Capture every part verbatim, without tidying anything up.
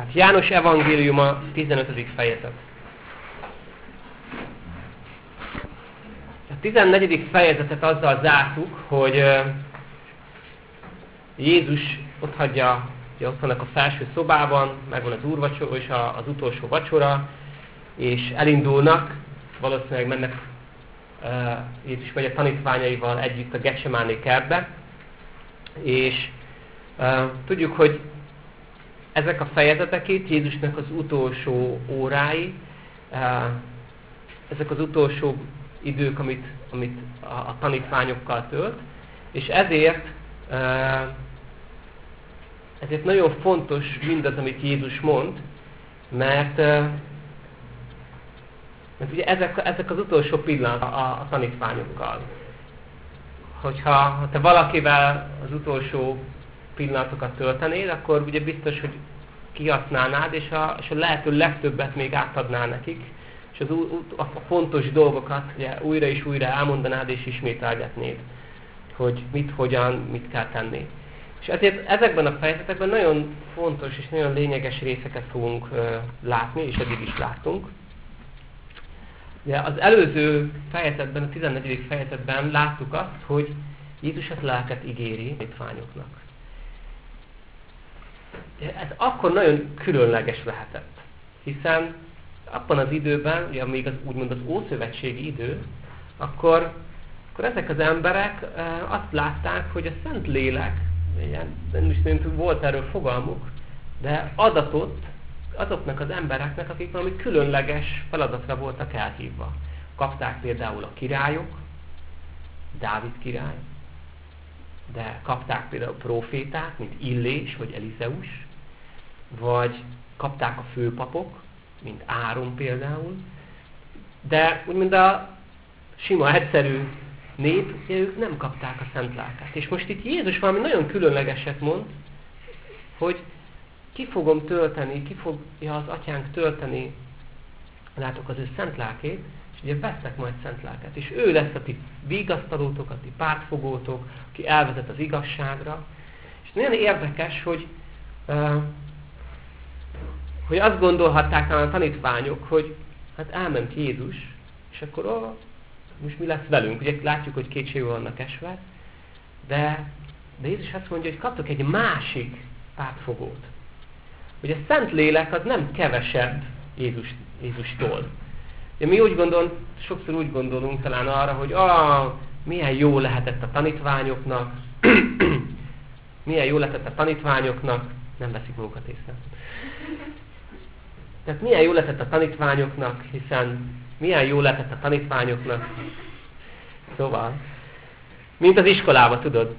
Hát János evangéliuma, tizenötödik fejezet. A tizennegyedik fejezetet azzal zártuk, hogy Jézus ott hagyja, ugye ott vannak a felső szobában, megvan az úrvacsora és az utolsó vacsora, és elindulnak, valószínűleg mennek, Jézus megy a tanítványaival együtt a Getsemáné kertbe, és tudjuk, hogy ezek a fejezetek itt, Jézusnak az utolsó órái, ezek az utolsó idők, amit, amit a, a tanítványokkal tölt, és ezért, ezért nagyon fontos mindaz, amit Jézus mond, mert, mert ugye ezek, ezek az utolsó pillanatok a, a tanítványokkal. Hogyha ha te valakivel az utolsó pillanatokat töltenéd, akkor ugye biztos, hogy kihasználnád, és a, és a lehető legtöbbet még átadnál nekik, és az, a fontos dolgokat ugye, újra és újra elmondanád, és ismételgetnéd, hogy mit, hogyan, mit kell tenni. És ezért ezekben a fejezetekben nagyon fontos és nagyon lényeges részeket fogunk uh, látni, és eddig is láttunk. Ugye, az előző fejezetben, a tizennegyedik fejezetben láttuk azt, hogy Jézus a lelket ígéri a tanítványoknak. Ez akkor nagyon különleges lehetett, hiszen abban az időben, ugye még az, úgymond az ószövetségi idő, akkor, akkor ezek az emberek e, azt látták, hogy a Szent Lélek, nem is tudom, volt erről fogalmuk, de adatot azoknak az embereknek, akik valami különleges feladatra voltak elhívva. Kapták például a királyok, Dávid király, de kapták például próféták, mint Illés vagy Elizeus, vagy kapták a főpapok, mint Áron például, de úgymond a sima, egyszerű nép, ők nem kapták a szent lelket. És most itt Jézus valami nagyon különlegeset mond, hogy ki fogom tölteni, ki fogja az atyánk tölteni, látok az ő szent lelkét, és ugye vesznek majd szent lelket. És ő lesz a ti vigasztalótok, a ti pártfogótok, aki elvezet az igazságra. És nagyon érdekes, hogy uh, hogy azt gondolhatták talán a tanítványok, hogy hát elment Jézus, és akkor ó, most mi lesz velünk? Ugye látjuk, hogy kétségbe vannak esve, de, de Jézus azt mondja, hogy kaptok egy másik pártfogót. Hogy a Szent Lélek az nem kevesebb Jézus, Jézustól. Ugye mi úgy gondolunk, sokszor úgy gondolunk talán arra, hogy ah, milyen jó lehetett a tanítványoknak, milyen jó lehetett a tanítványoknak, nem veszik magukat észre. Tehát milyen jó lehetett a tanítványoknak, hiszen milyen jó lehetett a tanítványoknak. Szóval, mint az iskolában, tudod?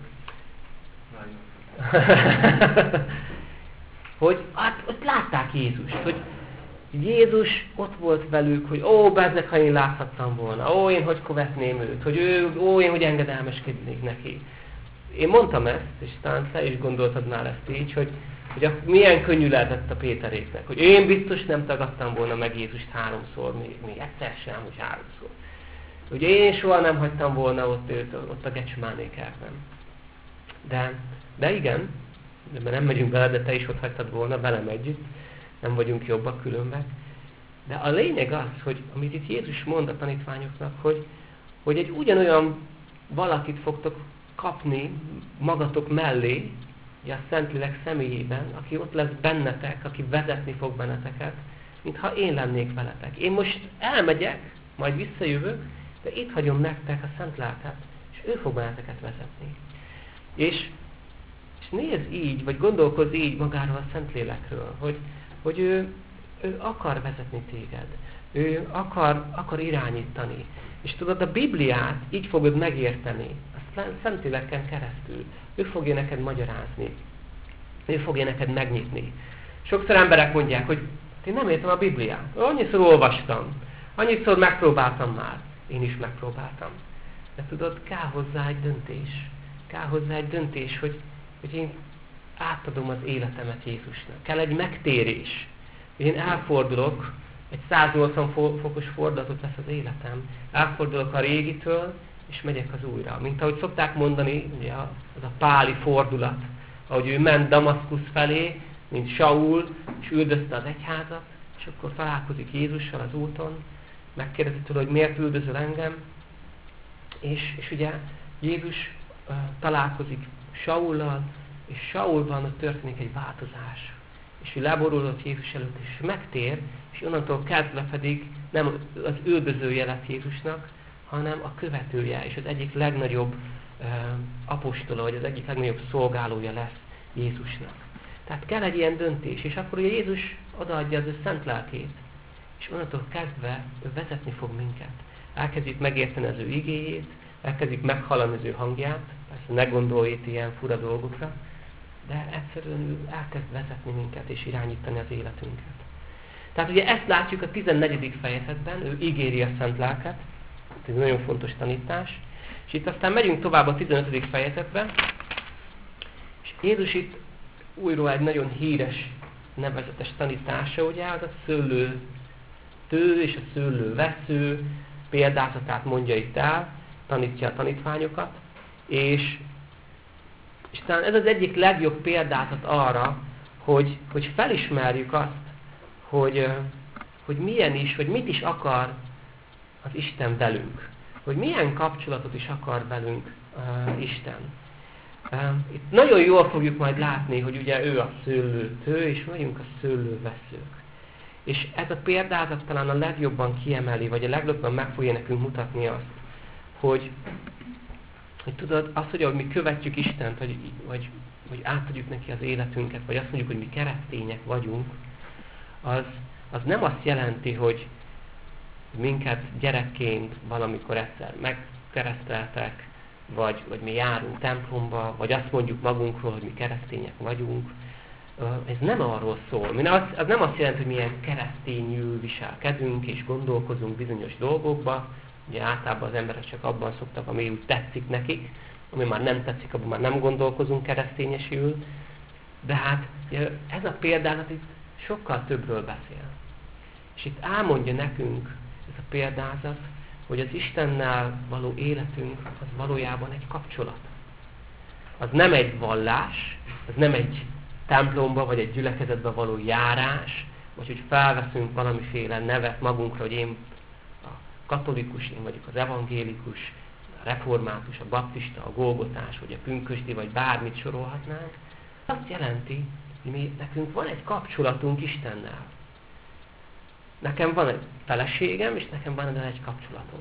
Hogy hát ott látták Jézust, hogy Jézus ott volt velük, hogy ó, bezzeg, ha én láthattam volna, ó, én hogy követném őt, hogy ő, ó, én hogy engedelmeskednék neki. Én mondtam ezt, és talán te is gondoltad már ezt így, hogy hogy a, milyen könnyű lehetett a Péteréknek, hogy én biztos nem tagadtam volna meg Jézust háromszor, még, még egyszer sem, hogy háromszor. Ugye én soha nem hagytam volna ott őt, ott a Getsemáné kertben. De, de igen, de nem megyünk bele, de te is ott hagytad volna, velem együtt, nem vagyunk jobbak különben. De a lényeg az, hogy amit itt Jézus mond a tanítványoknak, hogy, hogy egy ugyanolyan valakit fogtok kapni magatok mellé, a Szentlélek személyében, aki ott lesz bennetek, aki vezetni fog benneteket, mintha én lennék veletek. Én most elmegyek, majd visszajövök, de itt hagyom nektek a Szent Lelket, és ő fog benneteket vezetni. És, és nézz így, vagy gondolkozz így magáról a Szentlélekről, hogy, hogy ő, ő akar vezetni téged, ő akar, akar irányítani. És tudod, a Bibliát így fogod megérteni, a Szentléleken keresztül. Ő fogja neked magyarázni. Ő fogja neked megnyitni. Sokszor emberek mondják, hogy én nem értem a Bibliát. Annyiszor olvastam. Annyiszor megpróbáltam már. Én is megpróbáltam. De tudod, kell hozzá egy döntés. Kell hozzá egy döntés, hogy, hogy én átadom az életemet Jézusnak. Kell egy megtérés. Én elfordulok, egy száznyolcvan fokos fordulatot lesz az életem. Elfordulok a régitől, és megyek az újra. Mint ahogy szokták mondani, ugye az a páli fordulat, ahogy ő ment Damaszkusz felé, mint Saul, és üldözte az egyházat, és akkor találkozik Jézussal az úton, megkérdezi tőle, hogy miért üldözöl engem, és, és ugye Jézus uh, találkozik Saullal, és Saulban ott történik egy változás. És ő leborulott Jézus előtt, és megtér, és onnantól kezdve pedig nem az üldözője lett Jézusnak, hanem a követője, és az egyik legnagyobb uh, apostola, vagy az egyik legnagyobb szolgálója lesz Jézusnak. Tehát kell egy ilyen döntés, és akkor ugye Jézus odaadja az ő szent lelkét, és onnantól kezdve ő vezetni fog minket. Elkezdjük megérteni az ő igéjét, elkezdjük meghallani az ő hangját, persze ne gondolj itt ilyen fura dolgokra, de egyszerűen ő elkezd vezetni minket és irányítani az életünket. Tehát ugye ezt látjuk a tizennegyedik fejezetben, ő ígéri a szent lelket, ez egy nagyon fontos tanítás, és itt aztán megyünk tovább a tizenötödik fejezetbe, és Jézus itt újra egy nagyon híres, nevezetes tanítása, ugye, az a szőlő tő és a szőlő vesző példázatát mondja itt el, tanítja a tanítványokat, és, és talán ez az egyik legjobb példázat arra, hogy, hogy felismerjük azt, hogy, hogy milyen is, hogy mit is akar az Isten velünk, hogy milyen kapcsolatot is akar velünk uh, Isten. Uh, itt nagyon jól fogjuk majd látni, hogy ugye ő a szőlőtő, és vagyunk a szőlőveszők. És ez a példázat talán a legjobban kiemeli, vagy a legjobban meg fogja nekünk mutatni azt, hogy, hogy tudod, az, hogy ahogy mi követjük Istent, vagy, vagy, vagy átadjuk neki az életünket, vagy azt mondjuk, hogy mi keresztények vagyunk, az, az nem azt jelenti, hogy minket gyerekként valamikor egyszer megkereszteltek, vagy, vagy mi járunk templomba, vagy azt mondjuk magunkról, hogy mi keresztények vagyunk. Ez nem arról szól. Az, az nem azt jelenti, hogy milyen keresztényül viselkedünk, és gondolkozunk bizonyos dolgokba. Ugye általában az emberek csak abban szoktak, ami úgy tetszik nekik, ami már nem tetszik, abban már nem gondolkozunk keresztényesül. De hát ez a példázat itt sokkal többről beszél. És itt elmondja nekünk ez a példázat, hogy az Istennel való életünk az valójában egy kapcsolat. Az nem egy vallás, az nem egy templomba vagy egy gyülekezetbe való járás, vagy hogy felveszünk valamiféle nevet magunkra, hogy én a katolikus, én vagyok az evangélikus, a református, a baptista, a golgotás, vagy a pünkösdi, vagy bármit sorolhatnánk. Azt jelenti, hogy mi, nekünk van egy kapcsolatunk Istennel. Nekem van egy feleségem, és nekem van egy kapcsolatom.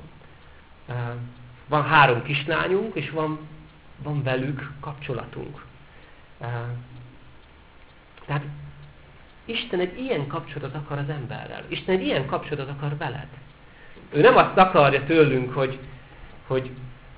Van három kislányunk, és van, van velük kapcsolatunk. Tehát Isten egy ilyen kapcsolatot akar az emberrel. Isten egy ilyen kapcsolatot akar veled. Ő nem azt akarja tőlünk, hogy, hogy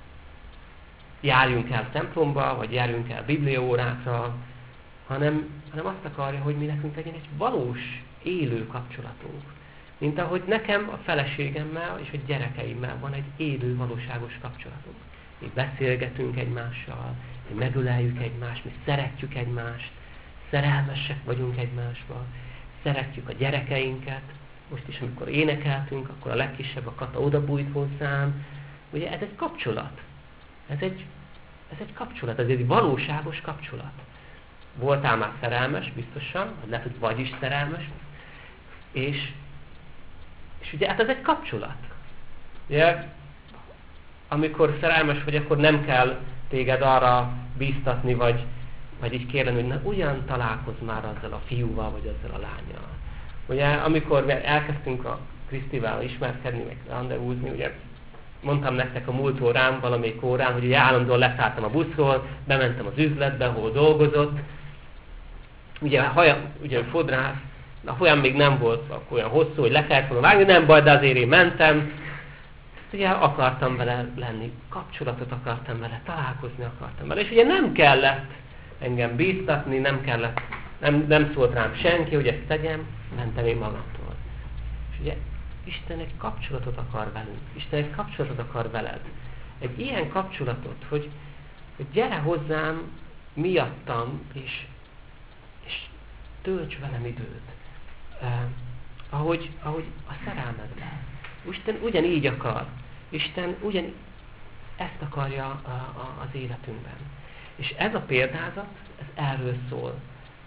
járjunk el templomba, vagy járjunk el bibliaórákra, hanem, hanem azt akarja, hogy mi nekünk legyen egy valós, élő kapcsolatunk. Mint ahogy nekem a feleségemmel és a gyerekeimmel van egy élő, valóságos kapcsolatunk. Mi beszélgetünk egymással, mi megöleljük egymást, mi szeretjük egymást, szerelmesek vagyunk egymásba, szeretjük a gyerekeinket. Most is, amikor énekeltünk, akkor a legkisebb, a Kata odabújt hozzám. Ugye ez egy kapcsolat. Ez egy, ez egy kapcsolat, ez egy valóságos kapcsolat. Voltál már szerelmes, biztosan, vagy lehet, hogy vagy is szerelmes, és És ugye hát ez egy kapcsolat. Ugye, amikor szerelmes vagy, akkor nem kell téged arra bíztatni, vagy, vagy így kérleni, hogy na, ugyan találkozz már azzal a fiúval, vagy azzal a lányjal. Ugye, amikor elkezdtünk a Krisztivel ismerkedni, meg rendezvúzni, ugye mondtam nektek a múlt órán, valamelyik órán, hogy ugye állandóan leszálltam a buszról, bementem az üzletbe, ahol dolgozott. Ugye, haja, ugye fodrász, a folyam még nem volt akkor olyan hosszú, hogy le kellett volna vágni, nem baj, de azért én mentem. Ugye akartam vele lenni, kapcsolatot akartam vele, találkozni akartam vele. És ugye nem kellett engem bíztatni, nem kellett, nem, nem szólt rám senki, hogy ezt tegyem, mentem én magamtól. És ugye Isten egy kapcsolatot akar velünk, Isten egy kapcsolatot akar veled. Egy ilyen kapcsolatot, hogy, hogy gyere hozzám miattam, és, és tölts velem időt. Uh, ahogy, ahogy a szerelmedben. Isten ugyanígy akar. Isten ugyan ezt akarja a, a, az életünkben. És ez a példázat, ez erről szól.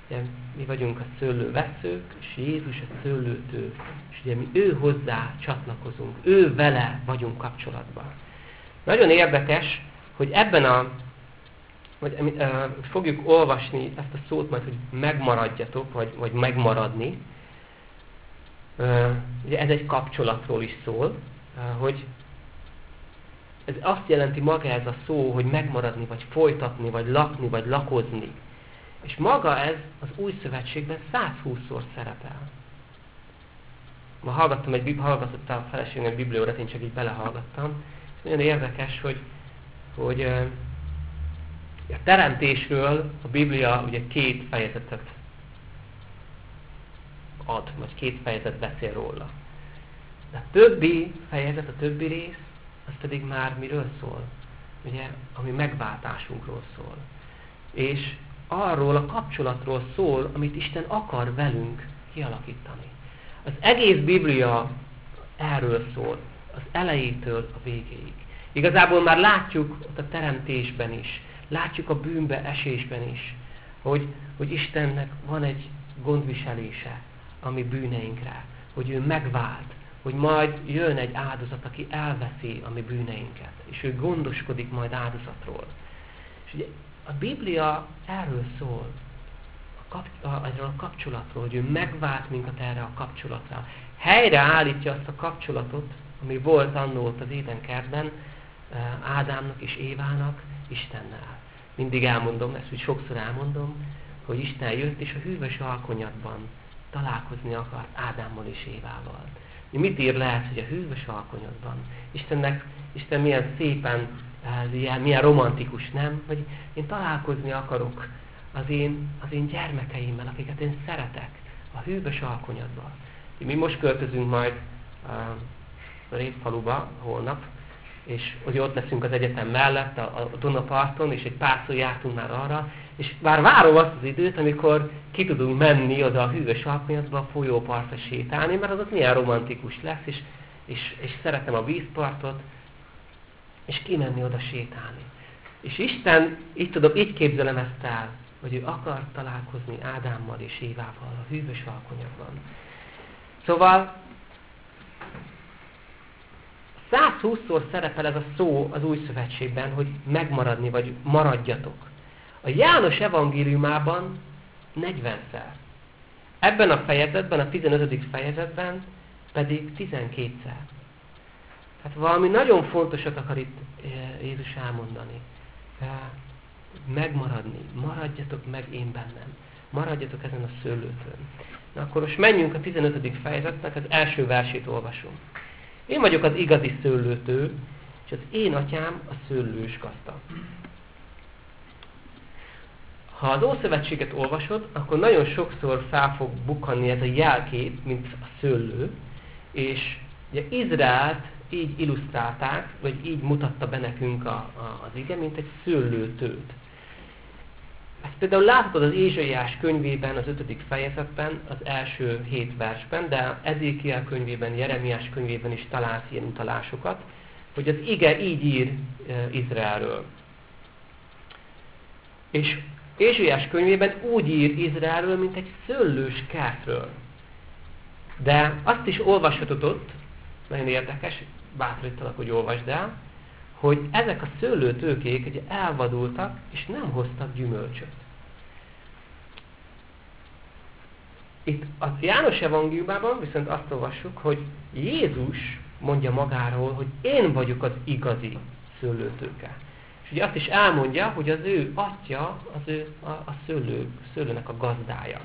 ugye, mi vagyunk a szőlőveszők, és Jézus a szőlőtő, és ugye mi ő hozzá csatlakozunk, ő vele vagyunk kapcsolatban. Nagyon érdekes, hogy ebben a, vagy, uh, fogjuk olvasni ezt a szót majd, hogy megmaradjatok, vagy, vagy megmaradni. Uh, ugye ez egy kapcsolatról is szól, uh, hogy ez azt jelenti maga ez a szó, hogy megmaradni, vagy folytatni, vagy lakni, vagy lakozni. És maga ez az új szövetségben százhúszszor szerepel. Ma hallgattam egy, hallgatott a feleségem egy bibliórát, én csak így belehallgattam. És nagyon érdekes, hogy, hogy a teremtésről a Biblia ugye két fejezetet ad, vagy két fejezet beszél róla. De a többi fejezet, a többi rész, az pedig már miről szól? Ugye, ami megváltásunkról szól. És arról a kapcsolatról szól, amit Isten akar velünk kialakítani. Az egész Biblia erről szól, az elejétől a végéig. Igazából már látjuk ott a teremtésben is, látjuk a bűnbe esésben is, hogy, hogy Istennek van egy gondviselése a mi bűneinkre, hogy ő megvált, hogy majd jön egy áldozat, aki elveszi a mi bűneinket, és ő gondoskodik majd áldozatról. És ugye a Biblia erről szól, a, kap, a, erről a kapcsolatról, hogy ő megvált minket erre a kapcsolatra. Helyreállítja azt a kapcsolatot, ami volt annó ott az Édenkertben, Ádámnak és Évának Istennel. Mindig elmondom, ezt úgy sokszor elmondom, hogy Isten jött, és a hűvös alkonyatban találkozni akart Ádámmal és Évával. Mit ír le ez, hogy a hűvös alkonyatban? Istennek, Isten milyen szépen, ilyen, milyen romantikus, nem? Hogy én találkozni akarok az én, az én gyermekeimmel, akiket én szeretek, a hűvös alkonyatban. Mi most költözünk majd a Répfaluba holnap, és hogy ott leszünk az egyetem mellett, a, a Dunaparton, és egy párszor jártunk már arra, és már várom azt az időt, amikor ki tudunk menni oda a hűvös alkonyatba, a folyópartra sétálni, mert az ott milyen romantikus lesz, és, és, és szeretem a vízpartot, és kimenni oda sétálni. És Isten, így tudom, így képzelem ezt el, hogy ő akar találkozni Ádámmal és Évával a hűvös alkonyatban. Szóval százhúszszor szerepel ez a szó az új szövetségben, hogy megmaradni, vagy maradjatok. A János evangéliumában negyvenszer. Ebben a fejezetben, a tizenötödik fejezetben pedig tizenkétszer. Tehát valami nagyon fontosat akar itt Jézus elmondani. Megmaradni. Maradjatok meg én bennem. Maradjatok ezen a szőlőtön. Na akkor most menjünk a tizenötödik fejezetnek, az első versét olvasom. Én vagyok az igazi szőlőtő, és az én atyám a szőlős gazda. Ha az Ószövetséget olvasod, akkor nagyon sokszor fel fog bukkanni ez a jelkép, mint a szőlő, és ugye Izraelt így illusztrálták, vagy így mutatta be nekünk a, a, az ige, mint egy szőlőtőt. Ezt például láthatod az Ézsaiás könyvében, az ötödik fejezetben, az első hét versben, de Ezékiel könyvében, Jeremiás könyvében is találsz ilyen utalásokat, hogy az ige így ír e, Izraelről. És Ézsaiás könyvében úgy ír Izraelről, mint egy szőlős kertről. De azt is olvashatod ott, nagyon érdekes, bátorítalak, hogy olvasd el, hogy ezek a szőlőtőkék ugye elvadultak, és nem hoztak gyümölcsöt. Itt a János evangéliumában viszont azt olvassuk, hogy Jézus mondja magáról, hogy én vagyok az igazi szőlőtőke. És ugye azt is elmondja, hogy az ő atya, az ő a, a szőlő, szőlőnek a gazdája.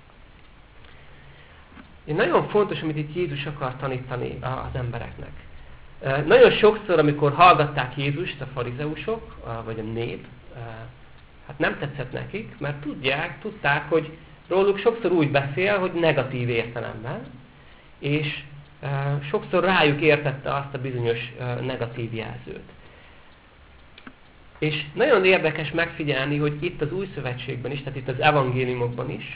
És nagyon fontos, amit itt Jézus akar tanítani az embereknek. Nagyon sokszor, amikor hallgatták Jézust a farizeusok, vagy a nép, hát nem tetszett nekik, mert tudják, tudták, hogy róluk sokszor úgy beszél, hogy negatív értelemben, és sokszor rájuk értette azt a bizonyos negatív jelzőt. És nagyon érdekes megfigyelni, hogy itt az Új Szövetségben is, tehát itt az evangéliumokban is,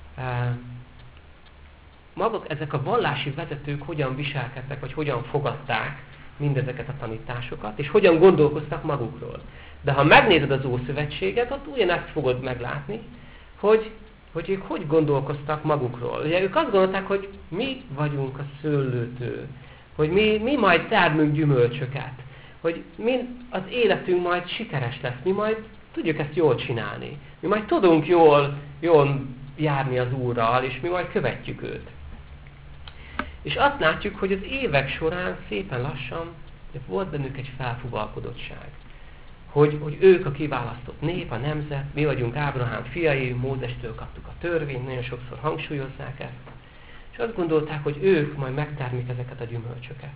maguk ezek a vallási vezetők hogyan viselkedtek, vagy hogyan fogadták mindezeket a tanításokat, és hogyan gondolkoztak magukról. De ha megnézed az Ószövetséget, ott ugyanezt fogod meglátni, hogy hogy ők hogy gondolkoztak magukról. Ugye ők azt gondolták, hogy mi vagyunk a szőlőtő, hogy mi, mi majd termünk gyümölcsöket, hogy mi, az életünk majd sikeres lesz, mi majd tudjuk ezt jól csinálni. Mi majd tudunk jól, jól járni az Úrral, és mi majd követjük őt. És azt látjuk, hogy az évek során szépen lassan volt bennük egy felfuvalkodottság. Hogy, hogy ők a kiválasztott nép, a nemzet, mi vagyunk Ábrahám fiai, Mózestől kaptuk a törvényt, nagyon sokszor hangsúlyozzák ezt. És azt gondolták, hogy ők majd megtermik ezeket a gyümölcsöket.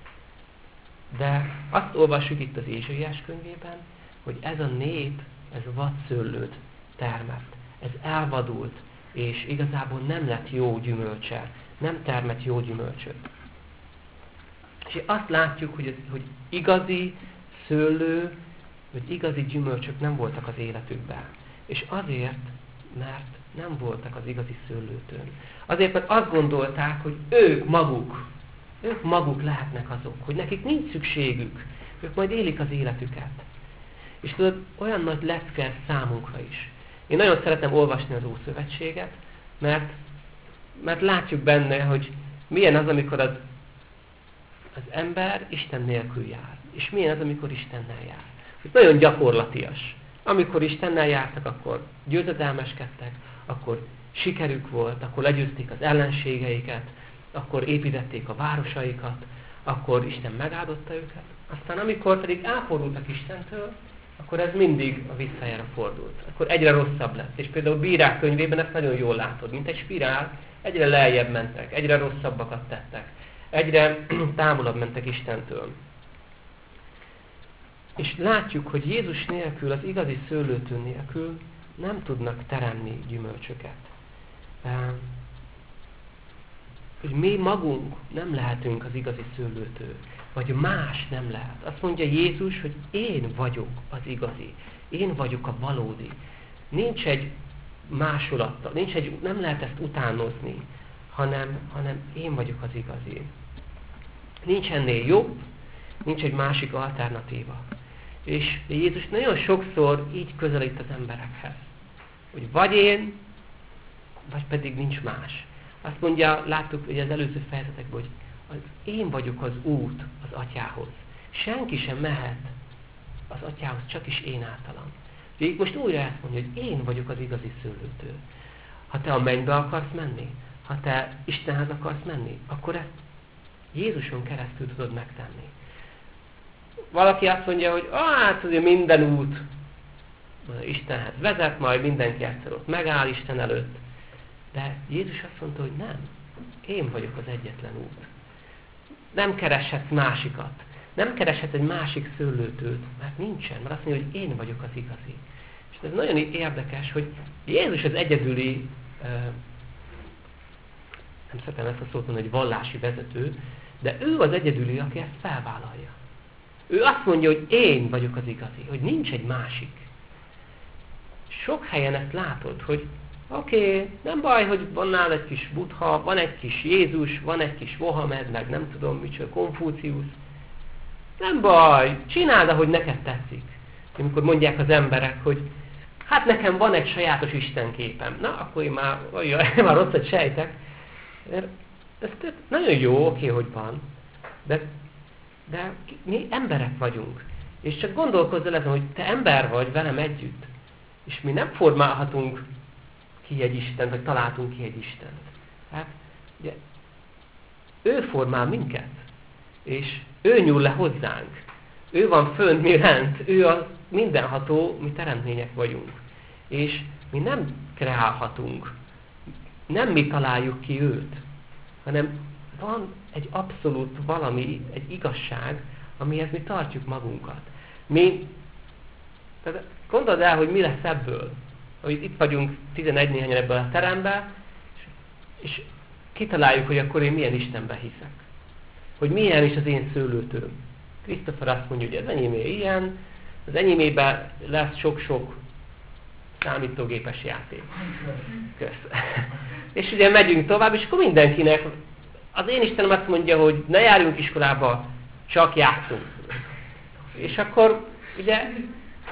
De azt olvassuk itt az Ézsaiás könyvében, hogy ez a nép, ez vadszőlőt termett. Ez elvadult, és igazából nem lett jó gyümölcse, nem termett jó gyümölcsöt. És azt látjuk, hogy, hogy igazi szőlő, hogy igazi gyümölcsök nem voltak az életükben. És azért, mert nem voltak az igazi szőlőtőn. Azért, mert azt gondolták, hogy ők maguk, ők maguk lehetnek azok, hogy nekik nincs szükségük, ők majd élik az életüket. És tudod, olyan nagy lecke számunkra is. Én nagyon szeretem olvasni az Ószövetséget, mert, mert látjuk benne, hogy milyen az, amikor az, az ember Isten nélkül jár, és milyen az, amikor Istennel jár. Ez nagyon gyakorlatias. Amikor Istennel jártak, akkor győzedelmeskedtek, akkor sikerük volt, akkor legyőzték az ellenségeiket, akkor építették a városaikat, akkor Isten megáldotta őket. Aztán amikor pedig elfordultak Istentől, akkor ez mindig a visszajára fordult. Akkor egyre rosszabb lett. És például Bírák könyvében ezt nagyon jól látod. Mint egy spirál, egyre lejjebb mentek, egyre rosszabbakat tettek. Egyre távolabb mentek Istentől. És látjuk, hogy Jézus nélkül, az igazi szőlőtő nélkül nem tudnak teremni gyümölcsöket. Hogy mi magunk nem lehetünk az igazi szőlőtő, vagy más nem lehet. Azt mondja Jézus, hogy én vagyok az igazi. Én vagyok a valódi. Nincs egy másolata, nincs egy, nem lehet ezt utánozni, hanem, hanem én vagyok az igazi. Nincs ennél jobb, nincs egy másik alternatíva. És Jézus nagyon sokszor így közelít az emberekhez. Hogy vagy én, vagy pedig nincs más. Azt mondja, láttuk ugye az előző fejezetekben, hogy az én vagyok az út az Atyához. Senki sem mehet az Atyához, csak is én általam. Végig most újra ezt mondja, hogy én vagyok az igazi szőlőtő. Ha te a mennybe akarsz menni, ha te Istenhez akarsz menni, akkor ezt Jézuson keresztül tudod megtenni. Valaki azt mondja, hogy hát azért minden út Istenhez vezet, majd mindenki egyszer ott megáll Isten előtt. De Jézus azt mondta, hogy nem. Én vagyok az egyetlen út. Nem kereshetsz másikat. Nem kereshetsz egy másik szőlőtőt, mert nincsen. Mert azt mondja, hogy én vagyok az igazi. És ez nagyon érdekes, hogy Jézus az egyedüli, nem szeretem ezt a szót mondani, hogy vallási vezető, de ő az egyedüli, aki ezt felvállalja. Ő azt mondja, hogy én vagyok az igazi, hogy nincs egy másik. Sok helyen ezt látod, hogy oké, okay, nem baj, hogy van nál egy kis Buddha, van egy kis Jézus, van egy kis Mohamed, meg nem tudom micsoda, Konfúciusz. Nem baj, csináld, ahogy neked tetszik. Amikor mondják az emberek, hogy hát nekem van egy sajátos istenképem. Na, akkor én már, olyan, már rosszat sejtek. Ez nagyon jó, oké, hogy van. De, de mi emberek vagyunk. És csak gondolkozz el ezen, hogy te ember vagy velem együtt. És mi nem formálhatunk ki egy Istent, vagy találtunk ki egy Istent. Hát, ugye, ő formál minket. És ő nyúl le hozzánk. Ő van fönt, mi lent. Ő a mindenható, mi teremtmények vagyunk. És mi nem kreálhatunk. Nem mi találjuk ki őt. Hanem van egy abszolút valami, egy igazság, amihez mi tartjuk magunkat. Mi, tehát gondold el, hogy mi lesz ebből. Hogy itt vagyunk tizenegy néhányan ebből a teremben, és, és kitaláljuk, hogy akkor én milyen Istenben hiszek. Hogy milyen is az én szőlőtőm. Christopher azt mondja, hogy az enyémé ilyen, az enyémében lesz sok-sok számítógépes játék. Kösz. És ugye megyünk tovább, és akkor mindenkinek, az én Istenem azt mondja, hogy ne járjunk iskolába, csak játszunk. És akkor ugye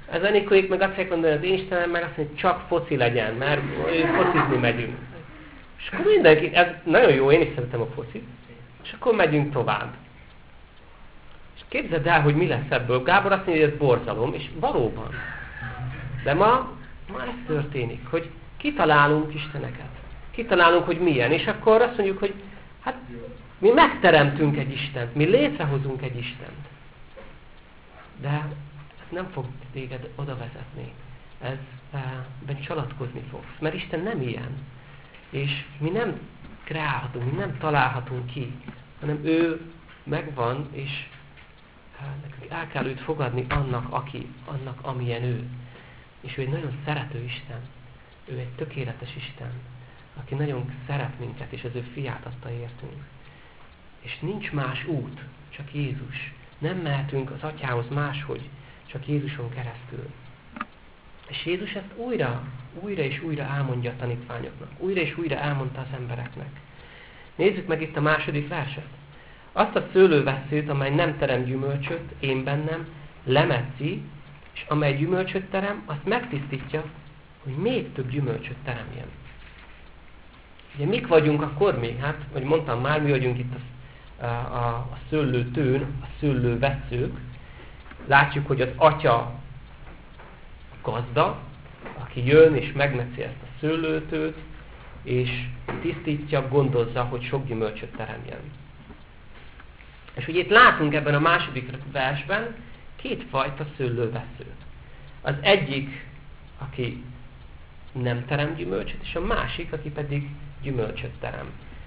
Az Anikóik meg azt fogják mondani, az én Istenem meg azt mondja, hogy csak foci legyen, mert focizni megyünk. És akkor mindenki, ez nagyon jó, én is szeretem a focit, és akkor megyünk tovább. És képzeld el, hogy mi lesz ebből. Gábor azt mondja, hogy ez borzalom, és valóban. De ma, ma ez történik, hogy kitalálunk isteneket. Kitalálunk, hogy milyen, és akkor azt mondjuk, hogy hát mi megteremtünk egy Istent, mi létrehozunk egy Istent. De ez nem fog téged oda vezetni. Ezben csalatkozni fogsz, mert Isten nem ilyen. És mi nem kreálhatunk, mi nem találhatunk ki, hanem ő megvan, és nekünk el kell őt fogadni annak, aki, annak, amilyen ő. És ő egy nagyon szerető Isten. Ő egy tökéletes Isten, aki nagyon szeret minket, és az ő fiát adta értünk. És nincs más út, csak Jézus. Nem mehetünk az atyához máshogy, csak Jézuson keresztül. És Jézus ezt újra, újra és újra elmondja a tanítványoknak. Újra és újra elmondta az embereknek. Nézzük meg itt a második verset. Azt a szőlővesszőt, amely nem terem gyümölcsöt, én bennem, lemetszi, és amely gyümölcsöt terem, azt megtisztítja, hogy még több gyümölcsöt teremjen. Ugye mik vagyunk akkor még? Hát, hogy mondtam már, mi vagyunk itt a, a, a szőlőtőn, a szőlővesszők. Látjuk, hogy az atya gazda, aki jön és megmetszi ezt a szőlőtőt, és tisztítja, gondozza, hogy sok gyümölcsöt teremjen. És ugye itt látunk ebben a második versben kétfajta szőlővesszőt. Az egyik, aki nem terem gyümölcsöt, és a másik, aki pedig gyümölcsöt terem.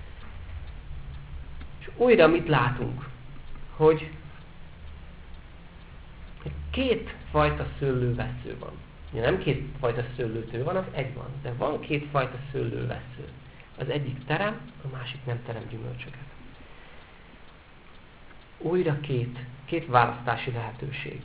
És újra mit látunk? Hogy két fajta szőlővessző van. Ugye nem két fajta szőlőtő van, az egy van, de van két fajta szőlővessző. Az egyik terem, a másik nem terem gyümölcsöket. Újra két, két választási lehetőség.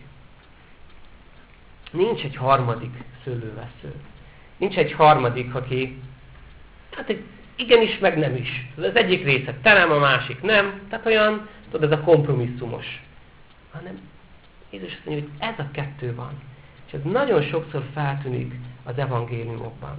Nincs egy harmadik szőlővessző. Nincs egy harmadik, aki hát igenis, meg nem is. Az egyik része terem, a másik nem. Tehát olyan, tudod, ez a kompromisszumos. Hanem Jézus azt mondja, hogy ez a kettő van. És ez nagyon sokszor feltűnik az evangéliumokban.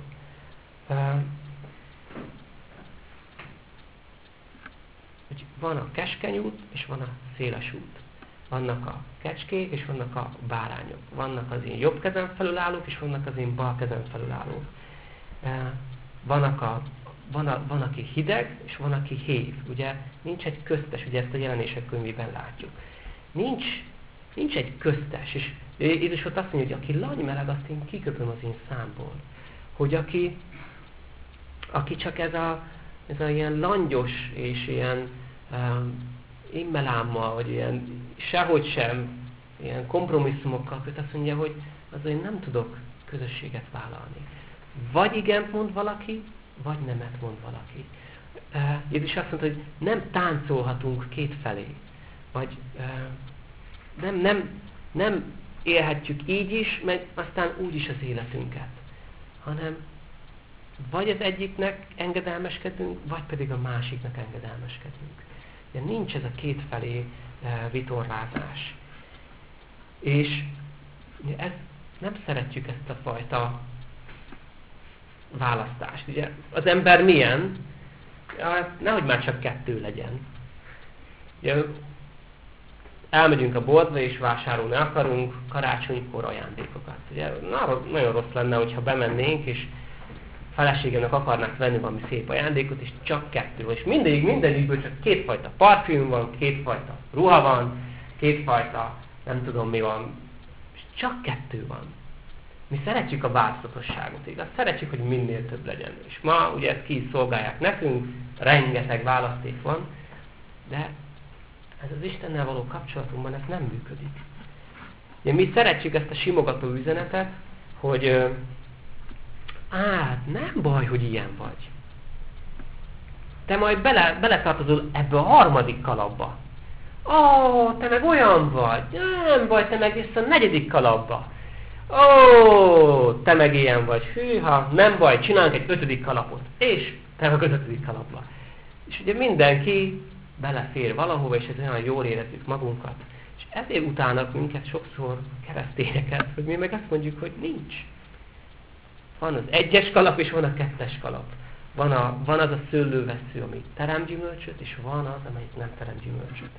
Hogy van a keskeny út, és van a széles út. Vannak a kecskék, és vannak a bárányok. Vannak az én jobb kezem felülállók, és vannak az én bal kezem felülállók. Vannak a, van, a, van, aki hideg, és van, aki hév. Ugye nincs egy köztes, ugye ezt a Jelenések könyvében látjuk. Nincs, nincs egy köztes, és Jézus ott azt mondja, hogy aki lanymeleg, azt én kiköpöm az én számból. Hogy aki, aki csak ez a, ez a ilyen langyos, és ilyen um, immelámmal, vagy ilyen sehogy sem, ilyen kompromisszumokkal köt, azt mondja, hogy azért nem tudok közösséget vállalni. Vagy igent mond valaki, vagy nemet mond valaki. Uh, Jézus azt mondta, hogy nem táncolhatunk kétfelé. Vagy uh, nem, nem, nem élhetjük így is, meg aztán úgy is az életünket. Hanem vagy az egyiknek engedelmeskedünk, vagy pedig a másiknak engedelmeskedünk. De nincs ez a kétfelé uh, vitorlázás. És ez, nem szeretjük ezt a fajta választást. Ugye az ember milyen? Ja, nehogy már csak kettő legyen. Ugye, elmegyünk a boltba és vásárolni akarunk karácsonykor ajándékokat. Ugye, na, nagyon rossz lenne, hogyha bemennénk és feleségemnek akarnák venni valami szép ajándékot, és csak kettő van. És mindig, mindenikből csak kétfajta parfüm van, kétfajta ruha van, kétfajta nem tudom mi van, és csak kettő van. Mi szeretjük a változatosságot, igaz? Szeretjük, hogy minél több legyen. És ma ugye ezt ki is szolgálják nekünk, rengeteg választék van, de ez az Istennel való kapcsolatunkban ez nem működik. Ugye mi szeretjük ezt a simogató üzenetet, hogy á, nem baj, hogy ilyen vagy. Te majd bele, beletartozol ebbe a harmadik kalapba. Ó, te meg olyan vagy. Nem baj, te meg vissza a negyedik kalapba. Ó, te meg ilyen vagy. Hűha, nem baj, csinálunk egy ötödik kalapot. És te meg az ötödik kalapba. És ugye mindenki belefér valahova, és ez olyan jól érezzük magunkat. És ezért utálnak minket sokszor keresztényeket, hogy mi meg azt mondjuk, hogy nincs. Van az egyes kalap, és van a kettes kalap. Van, a, van az a szőlővessző, ami terem gyümölcsöt, és van az, amelyik nem terem gyümölcsöt.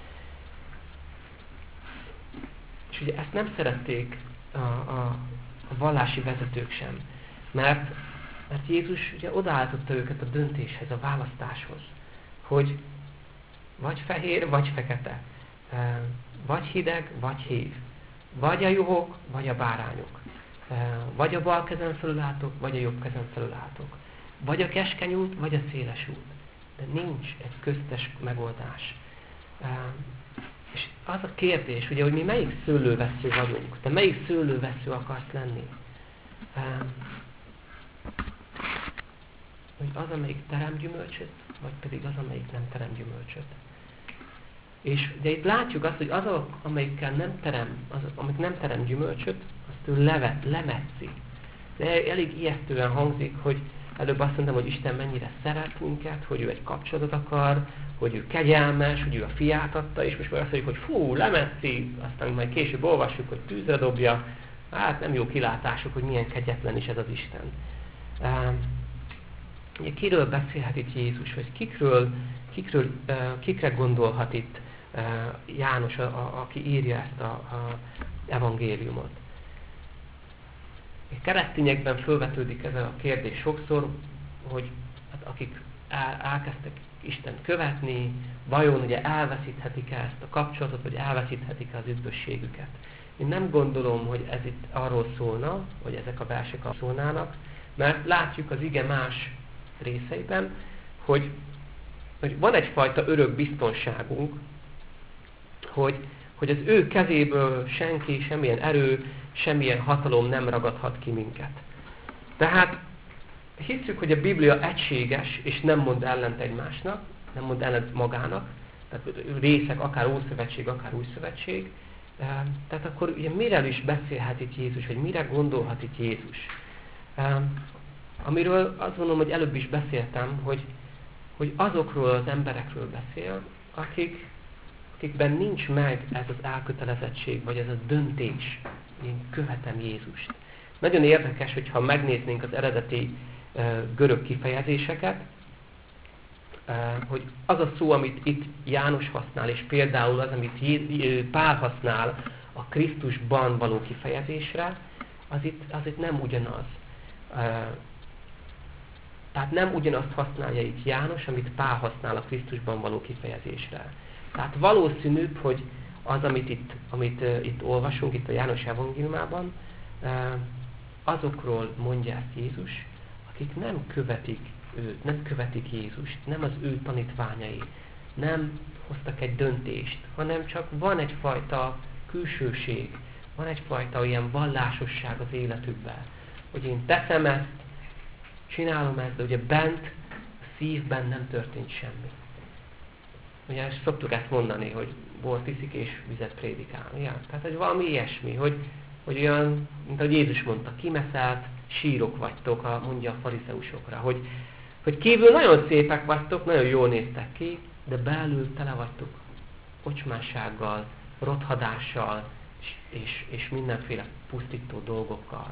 És ugye ezt nem szerették a, a, a vallási vezetők sem, mert, mert Jézus ugye odaállította őket a döntéshez, a választáshoz, hogy vagy fehér, vagy fekete, vagy hideg, vagy hív, vagy a juhok, vagy a bárányok, vagy a bal kezen felül álltok, vagy a jobb kezen felül álltok, vagy a keskeny út, vagy a széles út. De nincs egy köztes megoldás. És az a kérdés, ugye, hogy mi melyik szőlővessző vagyunk, te melyik szőlővessző akarsz lenni? Hogy az, amelyik terem gyümölcsöt, vagy pedig az, amelyik nem terem gyümölcsöt. És de itt látjuk azt, hogy azok, amelyikkel nem terem, azok, amik nem terem gyümölcsöt, azt ő levet, lemetszi. De elég ijesztően hangzik, hogy előbb azt mondtam, hogy Isten mennyire szeret minket, hogy ő egy kapcsolatot akar, hogy ő kegyelmes, hogy ő a fiát adta, és most már azt mondjuk, hogy fú, lemetszi, aztán majd később olvassuk, hogy tűzre dobja. Hát nem jó kilátások, hogy milyen kegyetlen is ez az Isten. Um, ugye, kiről beszélhet itt Jézus, vagy kikről, kikről, uh, kikre gondolhat itt uh, János, a, a, aki írja ezt a, a evangéliumot. A keresztényekben fölvetődik ez a kérdés sokszor, hogy hát akik el, elkezdtek Istent követni, vajon ugye elveszíthetik-e ezt a kapcsolatot, vagy elveszíthetik-e az üdvösségüket. Én nem gondolom, hogy ez itt arról szólna, hogy ezek a versek arról szólnának, mert látjuk az ige más részeiben, hogy, hogy van egyfajta örök biztonságunk, hogy, hogy az ő kezéből senki, semmilyen erő, semmilyen hatalom nem ragadhat ki minket. Tehát hiszük, hogy a Biblia egységes, és nem mond ellent egymásnak, nem mond ellent magának, tehát részek, akár Ószövetség, akár Új Szövetség. Tehát akkor ugye mire is beszélhet itt Jézus, vagy mire gondolhat itt Jézus? Amiről azt gondolom, hogy előbb is beszéltem, hogy, hogy azokról az emberekről beszél, akik, akikben nincs meg ez az elkötelezettség, vagy ez a döntés, én követem Jézust. Nagyon érdekes, hogyha megnéznénk az eredeti uh, görög kifejezéseket, uh, hogy az a szó, amit itt János használ, és például az, amit Jé- Pál használ a Krisztusban való kifejezésre, az itt, az itt nem ugyanaz. Uh, tehát nem ugyanazt használja itt János, amit Pál használ a Krisztusban való kifejezésre. Tehát valószínűbb, hogy az, amit itt, amit, uh, itt olvasunk, itt a János evangéliumában, uh, azokról mondja ezt Jézus, akik nem követik őt, nem követik Jézust, nem az ő tanítványai, nem hoztak egy döntést, hanem csak van egyfajta külsőség, van egyfajta ilyen vallásosság az életükben, hogy én teszem ezt, csinálom ezt, de ugye bent, a szívben nem történt semmi. Ugye szoktuk ezt mondani, hogy bort iszik és vizet prédikál. Ja? Tehát, hogy valami ilyesmi, hogy, hogy olyan, mint ahogy Jézus mondta, kimeszelt sírok vagytok, a, mondja a farizeusokra, hogy, hogy kívül nagyon szépek vagytok, nagyon jól néztek ki, de belül tele vagytok kocsmássággal, rothadással, és, és, és mindenféle pusztító dolgokkal.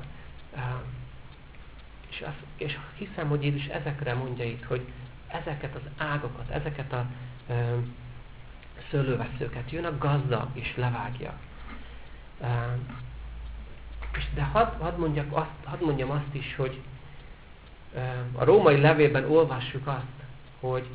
És, az, és hiszem, hogy Jézus ezekre mondja itt, hogy ezeket az ágakat, ezeket a ö, szőlővesszőket jön a gazda és levágja. Ö, és de hadd had mondjak azt, had mondjam azt is, hogy ö, a római levélben olvassuk azt, hogy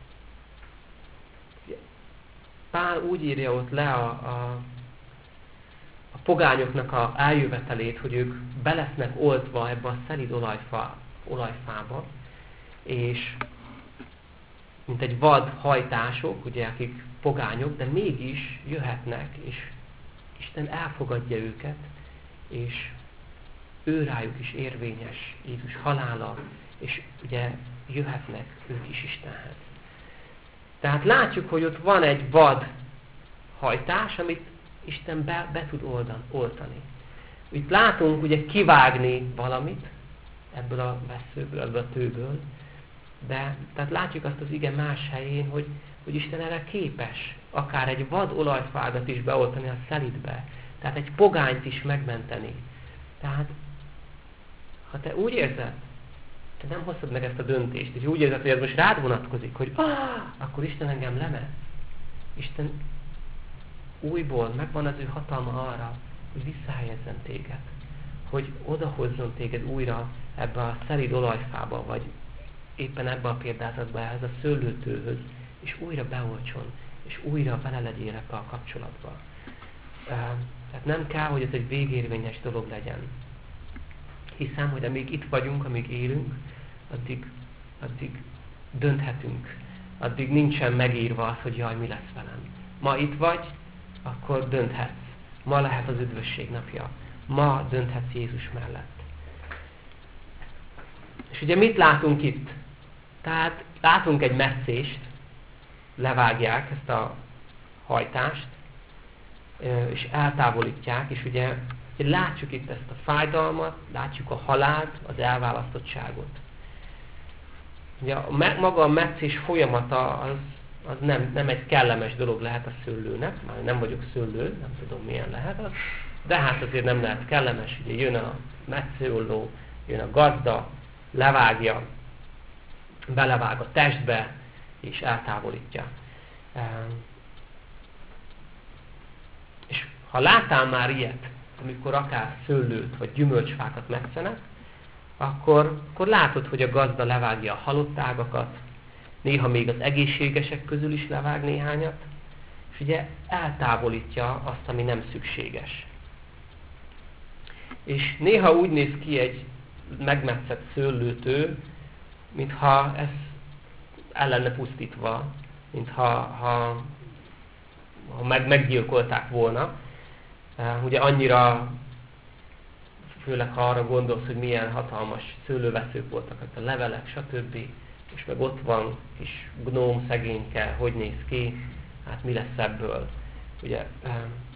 Pál úgy írja ott le a, a, a pogányoknak a eljövetelét, hogy ők be lesznek oltva ebbe a szelíd olajfa, olajfába, és mint egy vad hajtások, ugye, akik pogányok, de mégis jöhetnek, és Isten elfogadja őket, és ő rájuk is érvényes Jézus halála, és ugye jöhetnek ők is Istenhez. Tehát látjuk, hogy ott van egy vad hajtás, amit Isten be, be tud oldan, oltani. Itt látunk ugye kivágni valamit ebből a vesszőből, ebből a tőből, De tehát látjuk azt az ige más helyén, hogy, hogy Isten erre képes, akár egy vad olajfágat is beoltani a szelidbe. Tehát egy pogányt is megmenteni. Tehát, ha te úgy érzed, te nem hoztad meg ezt a döntést, és úgy érzed, hogy ez most rád vonatkozik, hogy ah, akkor Isten engem lemez. Isten újból megvan az ő hatalma arra, hogy visszahelyezzen téged. Hogy odahozzon téged újra ebbe a szelíd olajfába, vagy éppen ebbe a példázatba, ehhez a szőlőtőhöz, és újra beoltson, és újra vele legyél ebbe a kapcsolatba. Tehát nem kell, hogy ez egy végérvényes dolog legyen. Hiszem, hogy amíg itt vagyunk, amíg élünk, addig, addig dönthetünk. Addig nincsen megírva az, hogy jaj, mi lesz velem. Ma itt vagy, akkor dönthetsz. Ma lehet az üdvösség napja. Ma dönthetsz Jézus mellett. És ugye mit látunk itt? Tehát látunk egy metszést, levágják ezt a hajtást, és eltávolítják, és ugye, ugye látjuk itt ezt a fájdalmat, látjuk a halált, az elválasztottságot. Ugye a, maga a metszés folyamata az, az nem, nem egy kellemes dolog lehet a szőlőnek, már nem vagyok szőlő, nem tudom milyen lehet az, de hát azért nem lehet kellemes, ugye jön a metszőolló, jön a gazda, levágja, belevág a testbe, és eltávolítja. És ha láttál már ilyet, amikor akár szőlőt vagy gyümölcsfákat metszenek, akkor, akkor látod, hogy a gazda levágja a halott ágakat, néha még az egészségesek közül is levág néhányat, és ugye eltávolítja azt, ami nem szükséges. És néha úgy néz ki egy megmetszett szőlőtő, mintha ez el lenne pusztítva, mintha ha, ha meg, meggyilkolták volna. Uh, ugye annyira, főleg ha arra gondolsz, hogy milyen hatalmas szőlőveszők voltak, a levelek, stb. És meg ott van kis gnóm szegényke, hogy néz ki, hát mi lesz ebből. Ugye, uh,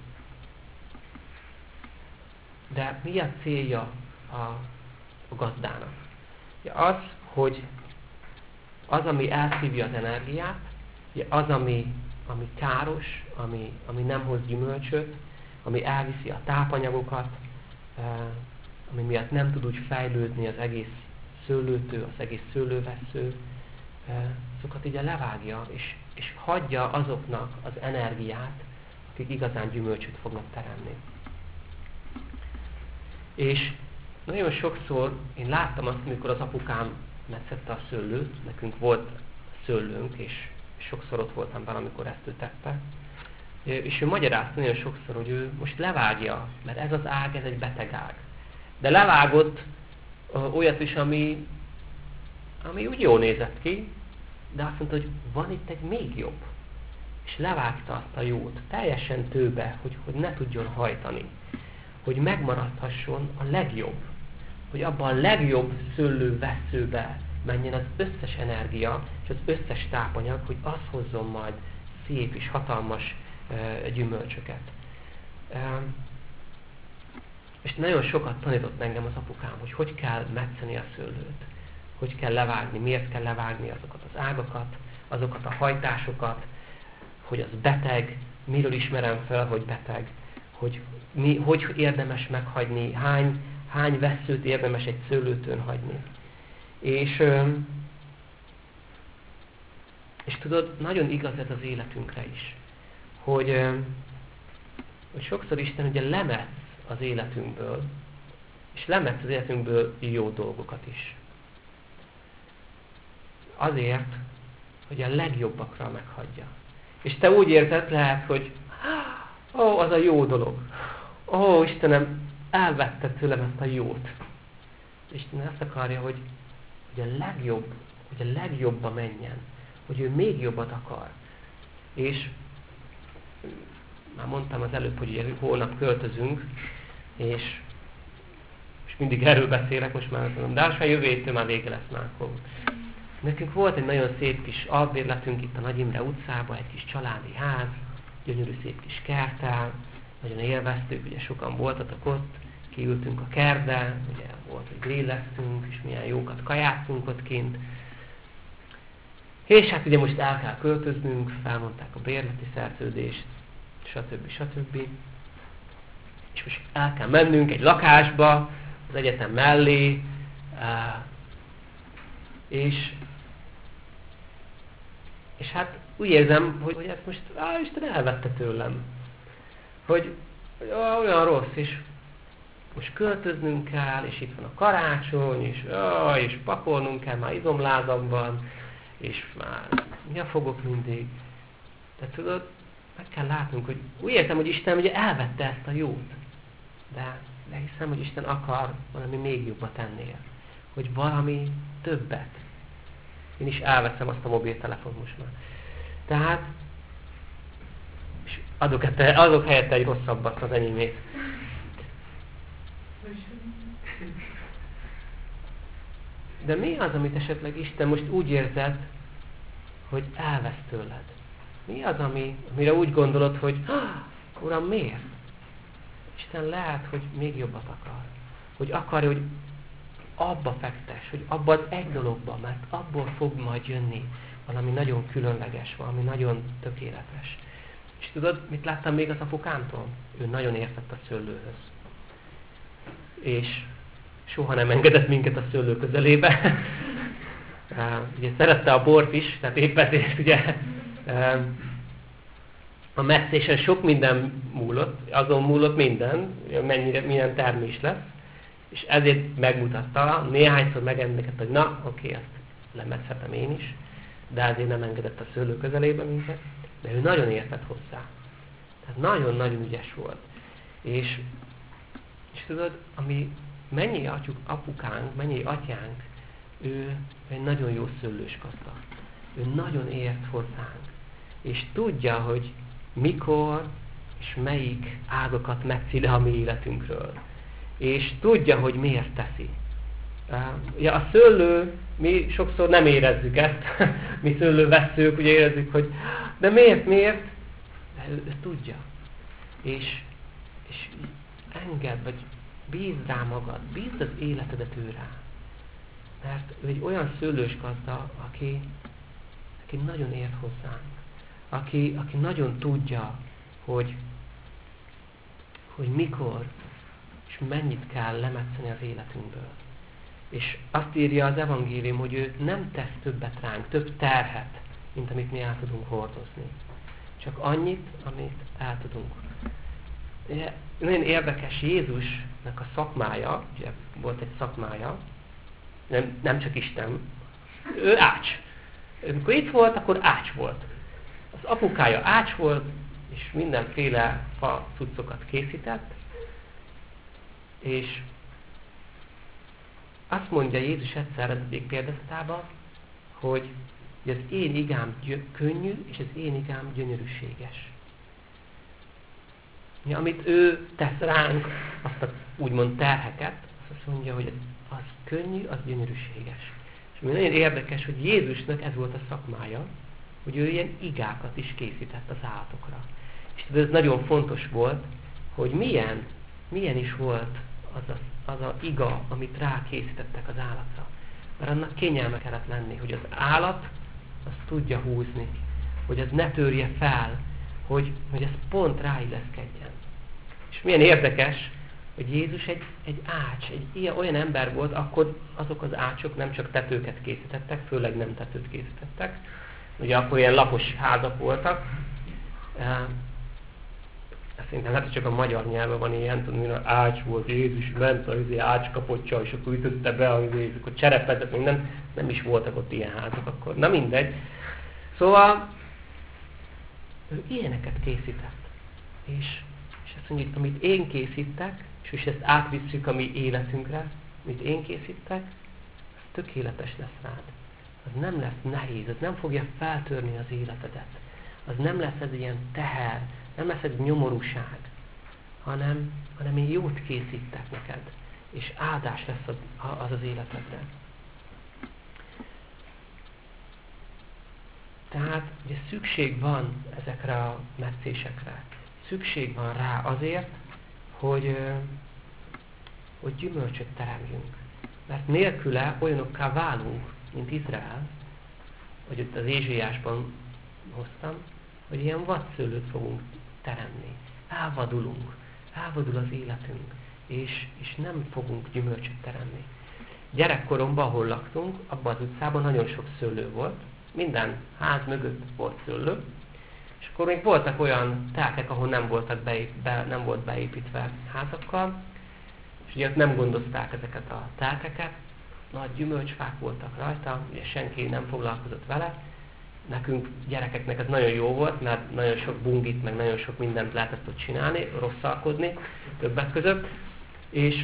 de mi a célja a, a gazdának? Ugye az, hogy az, ami elszívja az energiát, ugye az, ami, ami káros, ami, ami nem hoz gyümölcsöt, ami elviszi a tápanyagokat, eh, ami miatt nem tud úgy fejlődni az egész szőlőtő, az egész szőlővessző, eh, azokat ugye levágja, és, és hagyja azoknak az energiát, akik igazán gyümölcsöt fognak teremni. És nagyon sokszor én láttam azt, amikor az apukám metszette a szőlőt, nekünk volt szőlőnk, és sokszor ott voltam benne, amikor ezt ő tette. És ő magyarázta nagyon sokszor, hogy ő most levágja, mert ez az ág, ez egy beteg ág. De levágott olyat is, ami, ami úgy jól nézett ki, de azt mondta, hogy van itt egy még jobb. És levágta azt a jót, teljesen tőbe, hogy, hogy ne tudjon hajtani. Hogy megmaradhasson a legjobb. Hogy abban a legjobb szőlővesszőbe menjen az összes energia, és az összes tápanyag, hogy az hozzon majd szép és hatalmas uh, gyümölcsöket. Uh, és nagyon sokat tanított engem az apukám, hogy hogy kell metszeni a szőlőt, hogy kell levágni, miért kell levágni azokat az ágakat, azokat a hajtásokat, hogy az beteg, miről ismerem fel, hogy beteg, hogy mi, hogy érdemes meghagyni, hány, hány vesszőt érdemes egy szőlőtőn hagyni. És, és tudod, nagyon igaz ez az életünkre is, hogy, hogy sokszor Isten ugye lemetsz az életünkből, és lemetsz az életünkből jó dolgokat is. Azért, hogy a legjobbakra meghagyja. És te úgy érzed lehet, hogy ó, az a jó dolog. Ó, Istenem, elvette tőlem ezt a jót. Isten azt akarja, hogy, hogy a legjobb, hogy a legjobba menjen. Hogy ő még jobbat akar. És már mondtam az előbb, hogy ugye holnap költözünk, és, és mindig erről beszélek, most már mondom, de most már jövő héttől már vége lesz már. Nekünk volt egy nagyon szép kis albérletünk itt a Nagy Imre utcában, egy kis családi ház, gyönyörű szép kis kerttel, nagyon élveztük, ugye sokan voltatok ott, kiültünk a kertbe, ugye volt, hogy grilleztünk, és milyen jókat kajáztunk ott kint. És hát ugye most el kell költöznünk, felmondták a bérleti szerződést, stb. stb. És most el kell mennünk egy lakásba, az egyetem mellé, és, és hát úgy érzem, hogy, hogy ezt most á, Isten elvette tőlem. Hogy, hogy á, olyan rossz, és most költöznünk kell, és itt van a karácsony, és, á, és pakolnunk kell már izomlázamban, és már mi fogok mindig. Tehát tudod, meg kell látnunk, hogy úgy értem, hogy Isten ugye elvette ezt a jót. De, de hiszem, hogy Isten akar valami még jobbat ennél. Hogy valami többet. Én is elveszem azt a mobiltelefont most már. Tehát, és adok, ette, adok helyette egy rosszabbat, az enyémét. De mi az, amit esetleg Isten most úgy érzed, hogy elvesz tőled? Mi az, ami, amire úgy gondolod, hogy Uram, miért? Isten lehet, hogy még jobbat akar. Hogy akarja, hogy abba fektes, hogy abba az egy dologba, mert abból fog majd jönni valami nagyon különleges, valami nagyon tökéletes. És tudod, mit láttam még az apukámtól? Ő nagyon értett a szőlőhöz. És soha nem engedett minket a szőlő közelébe. Ugye szerette a bort is, tehát épp ezért ugye a meccésen sok minden múlott, azon múlott minden, mennyire, milyen termés lesz, és ezért megmutatta, néhányszor megemlékezett, hogy na, oké, ezt lemetszhetem én is, de azért nem engedett a szőlő közelébe minket, de ő nagyon értett hozzá. Tehát nagyon-nagyon ügyes volt. És, és tudod, ami mennyi atyuk, apukánk, mennyi atyánk, ő egy nagyon jó szőlős gazda. Ő nagyon ért hozzánk. És tudja, hogy mikor és melyik ágakat metszi le a mi életünkről. És tudja, hogy miért teszi. Ja, a szőlő, mi sokszor nem érezzük ezt, mi szőlővesszők, ugye érezzük, hogy de miért, miért? De ő, ő tudja. És, és engedd, vagy bízd rá magad, bízd az életedet ő rá. Mert ő egy olyan szőlős gazda, aki, aki nagyon ért hozzánk. Aki, aki nagyon tudja, hogy, hogy mikor és mennyit kell lemetszeni az életünkből. És azt írja az evangélium, hogy ő nem tesz többet ránk, több terhet, mint amit mi el tudunk hordozni. Csak annyit, amit el tudunk. Ugye, nagyon érdekes Jézusnak a szakmája, ugye volt egy szakmája, nem, nem csak Isten, ő ács. Amikor itt volt, akkor ács volt. Az apukája ács volt, és mindenféle fa cuccokat készített, és azt mondja Jézus egyszer az egyik példázatában, hogy az én igám könnyű, és az én igám gyönyörűséges. Ja, amit ő tesz ránk, azt a úgymond terheket, azt mondja, hogy az könnyű, az gyönyörűséges. És ami nagyon érdekes, hogy Jézusnak ez volt a szakmája, hogy ő ilyen igákat is készített az állatokra. És tudod, ez nagyon fontos volt, hogy milyen, milyen is volt az a, az a iga, amit rákészítettek az állatra. Mert annak kényelme kellett lenni, hogy az állat azt tudja húzni, hogy az ne törje fel, hogy, hogy ez pont ráilleszkedjen. És milyen érdekes, hogy Jézus egy, egy ács, egy ilyen, olyan ember volt, akkor azok az ácsok nem csak tetőket készítettek, főleg nem tetőt készítettek. Ugye akkor ilyen lapos házak voltak. Szerintem hát csak a magyar nyelven van ilyen, tudom, hogy ács volt, Jézus ment az ácskapottja, és akkor ütötte be, és akkor cserepedett, minden. Nem is voltak ott ilyen házak akkor. Na mindegy. Szóval ő ilyeneket készített. És, és azt mondjuk, amit én készítek, és ezt átvisszük a mi életünkre, amit én készítek, az tökéletes lesz rád. Az nem lesz nehéz, az nem fogja feltörni az életedet. Az nem lesz egy ilyen teher, nem lesz egy nyomorúság, hanem, hanem én jót készítek neked, és áldás lesz az az, az életedre. Tehát ugye szükség van ezekre a metszésekre. Szükség van rá azért, hogy, hogy gyümölcsöt teremjünk. Mert nélküle olyanokká válunk, mint Izrael, hogy hogy itt az Ézsaiásban hoztam, hogy ilyen vadszőlőt fogunk teremni. Elvadulunk, elvadul az életünk, és, és nem fogunk gyümölcsöt teremni. Gyerekkoromban, ahol laktunk, abban az utcában nagyon sok szőlő volt, minden ház mögött volt szőlő, és akkor még voltak olyan telkek, ahol nem, voltak beép, be, nem volt beépítve házakkal, és ugye ott nem gondozták ezeket a telkeket, nagy gyümölcsfák voltak rajta, ugye senki nem foglalkozott vele. Nekünk, gyerekeknek ez nagyon jó volt, mert nagyon sok bungit, meg nagyon sok mindent lehetett ott csinálni, rosszalkodni többek között. És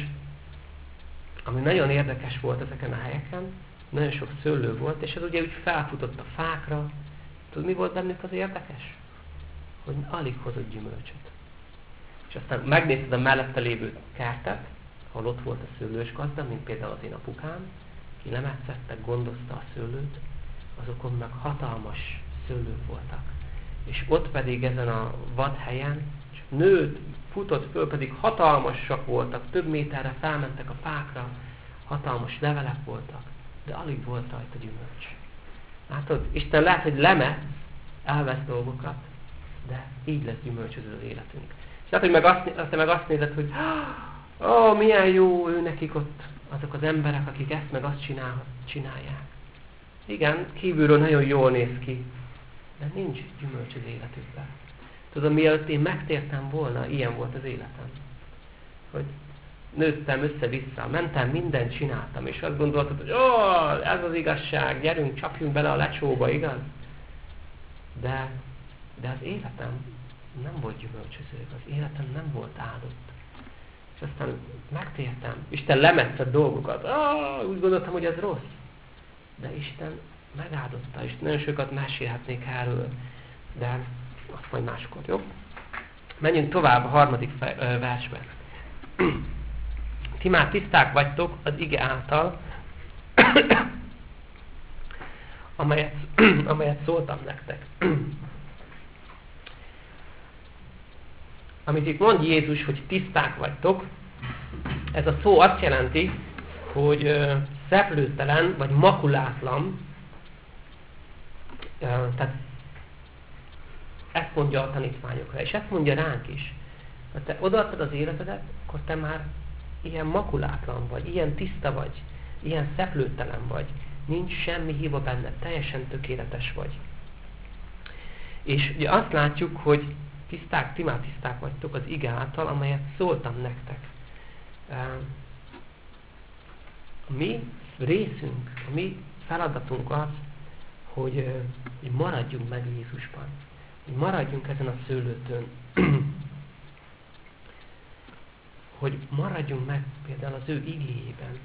ami nagyon érdekes volt ezeken a helyeken, nagyon sok szőlő volt, és ez ugye úgy felfutott a fákra. Tudod, mi volt bennük az érdekes? Hogy alig hozott gyümölcsöt. És aztán megnézted a mellette lévő kertet, ahol ott volt a szőlős gazda, mint például az én apukám, ki lemetszette, gondozta a szőlőt, azokon meg hatalmas szőlők voltak. És ott pedig ezen a vadhelyen, és nőtt, futott föl, pedig hatalmasak voltak, több méterre felmentek a fákra, hatalmas levelek voltak, de alig volt rajta gyümölcs. Látod, Isten lehet, hogy lemet, elvesz dolgokat, de így lesz gyümölcsöző az életünk. És lehet, hogy meg azt, azt, meg azt nézed, hogy ó, oh, milyen jó ő nekik ott azok az emberek, akik ezt meg azt csinál, csinálják. Igen, kívülről nagyon jól néz ki, de nincs gyümölcs az életükben. Tudom, mielőtt én megtértem volna, ilyen volt az életem. Hogy nőttem össze-vissza, mentem, mindent csináltam, és azt gondoltad, hogy ó, oh, ez az igazság, gyerünk, csapjunk bele a lecsóba, igaz? De, de az életem nem volt gyümölcsöző, az életem nem volt áldott. És aztán megtértem. Isten lemetszett dolgokat. Ah, úgy gondoltam, hogy ez rossz. De Isten megáldotta, és nagyon sokat mesélhetnék erről. De azt majd máskor, jó? Menjünk tovább a harmadik versbe. Ti már tiszták vagytok az ige által, amelyet, amelyet szóltam nektek. Amit itt mond Jézus, hogy tiszták vagytok, ez a szó azt jelenti, hogy ö, szeplőtelen vagy makulátlan, ö, tehát ezt mondja a tanítványokra, és ezt mondja ránk is. Ha te odaadtad az életedet, akkor te már ilyen makulátlan vagy, ilyen tiszta vagy, ilyen szeplőtelen vagy, nincs semmi hiba benned, teljesen tökéletes vagy. És ugye azt látjuk, hogy tiszták, ti már tiszták vagytok az ige által, amelyet szóltam nektek. A mi részünk, a mi feladatunk az, hogy, hogy maradjunk meg Jézusban. Hogy maradjunk ezen a szőlőtön. Hogy maradjunk meg például az ő igéjében.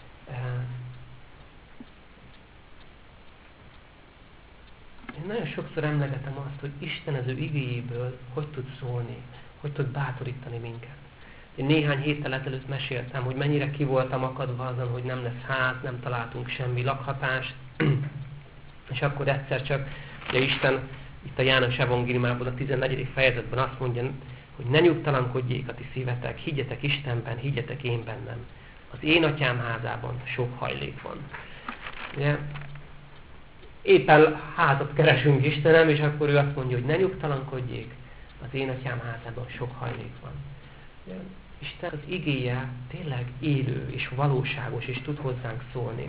Én nagyon sokszor emlegetem azt, hogy Isten az ő igéjéből hogy tud szólni, hogy tud bátorítani minket. Én néhány héttel ezelőtt meséltem, hogy mennyire ki voltam akadva azon, hogy nem lesz ház, nem találtunk semmi lakhatást, és akkor egyszer csak, ugye Isten itt a János evangéliumában a tizennegyedik fejezetben azt mondja, hogy ne nyugtalankodjék a ti szívetek, higgyetek Istenben, higgyetek én bennem. Az én atyám házában sok hajlék van. Ugye? Éppen házat keresünk Istenem, és akkor ő azt mondja, hogy ne nyugtalankodjék, az én atyám házában sok hajlék van. Ugye? Isten az igéje tényleg élő és valóságos, és tud hozzánk szólni.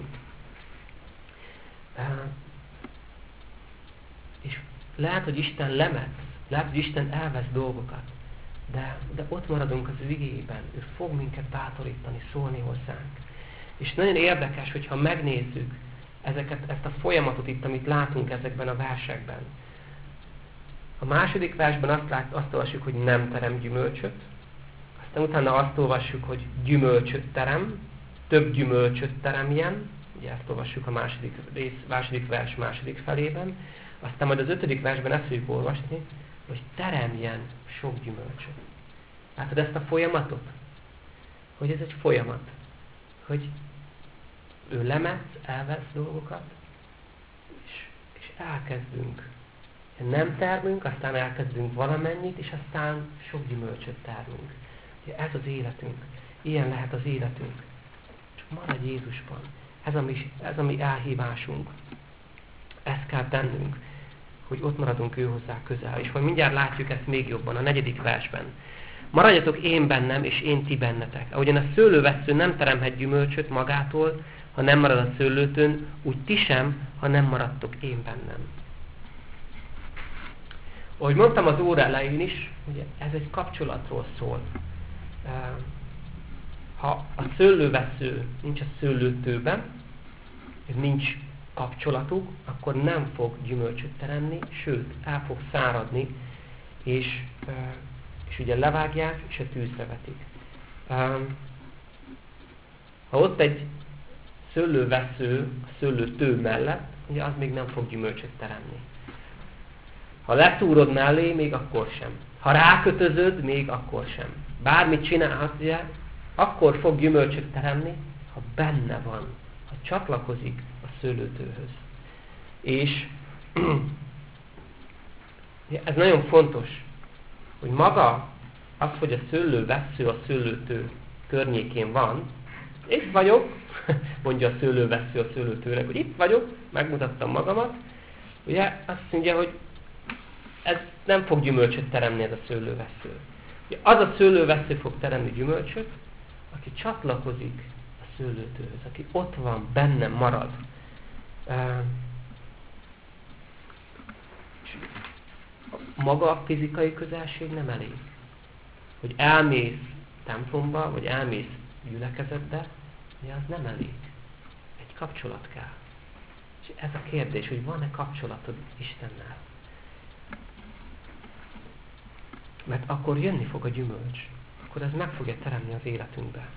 És lehet, hogy Isten lemetsz, lehet, hogy Isten elvesz dolgokat, de, de ott maradunk az ő igéjében, ő fog minket bátorítani, szólni hozzánk. És nagyon érdekes, hogyha megnézzük ezeket, ezt a folyamatot itt, amit látunk ezekben a versekben. A második versben azt, lát, azt olvassuk, hogy nem terem gyümölcsöt, aztán utána azt olvassuk, hogy gyümölcsöt terem, több gyümölcsöt teremjen, ugye ezt olvassuk a második, rész, második vers második felében, aztán majd az ötödik versben ezt fogjuk olvasni, hogy teremjen sok gyümölcsöt. Látod ezt a folyamatot? Hogy ez egy folyamat. Hogy ő lemetsz, elvesz dolgokat, és, és elkezdünk. Nem termünk, aztán elkezdünk valamennyit, és aztán sok gyümölcsöt termünk. Ez az életünk. Ilyen lehet az életünk. Csak maradj Jézusban. Ez a mi, ez a mi elhívásunk. Ezt kell kell tennünk, hogy ott maradunk ő hozzá közel. És majd mindjárt látjuk ezt még jobban a negyedik versben. Maradjatok én bennem, és én ti bennetek. Ahogyan a szőlővessző nem teremhet gyümölcsöt magától, ha nem marad a szőlőtőn, úgy ti sem, ha nem maradtok én bennem. Ahogy mondtam az óra elején is, ugye ez egy kapcsolatról szól. Ha a szőlővessző nincs a szőlőtőben, és nincs kapcsolatuk, akkor nem fog gyümölcsöt teremni, sőt, el fog száradni, és, és ugye levágják, és a tűzre vetik. Ha ott egy szőlővessző a szőlőtő mellett, ugye az még nem fog gyümölcsöt teremni. Ha leszúrod mellé, még akkor sem. Ha rákötözöd, még akkor sem. Bármit csinálhatsz, ugye, akkor fog gyümölcsöt teremni, ha benne van, ha csatlakozik a szőlőtőhöz. És ez nagyon fontos, hogy maga az, hogy a szőlővessző a szőlőtő környékén van, itt vagyok, mondja a szőlővessző a szőlőtőnek, hogy itt vagyok, megmutattam magamat, ugye azt mondja, hogy ez nem fog gyümölcsöt teremni, ez a szőlővessző. Az a szőlővessző fog teremni gyümölcsöt, aki csatlakozik a szőlőtőhöz, aki ott van, bennem marad. Maga a fizikai közelség nem elég. Hogy elmész templomba, vagy elmész gyülekezetbe, de az nem elég. Egy kapcsolat kell. És ez a kérdés, hogy van-e kapcsolatod Istennel? Mert akkor jönni fog a gyümölcs. Akkor ez meg fogja teremni az életünkbe.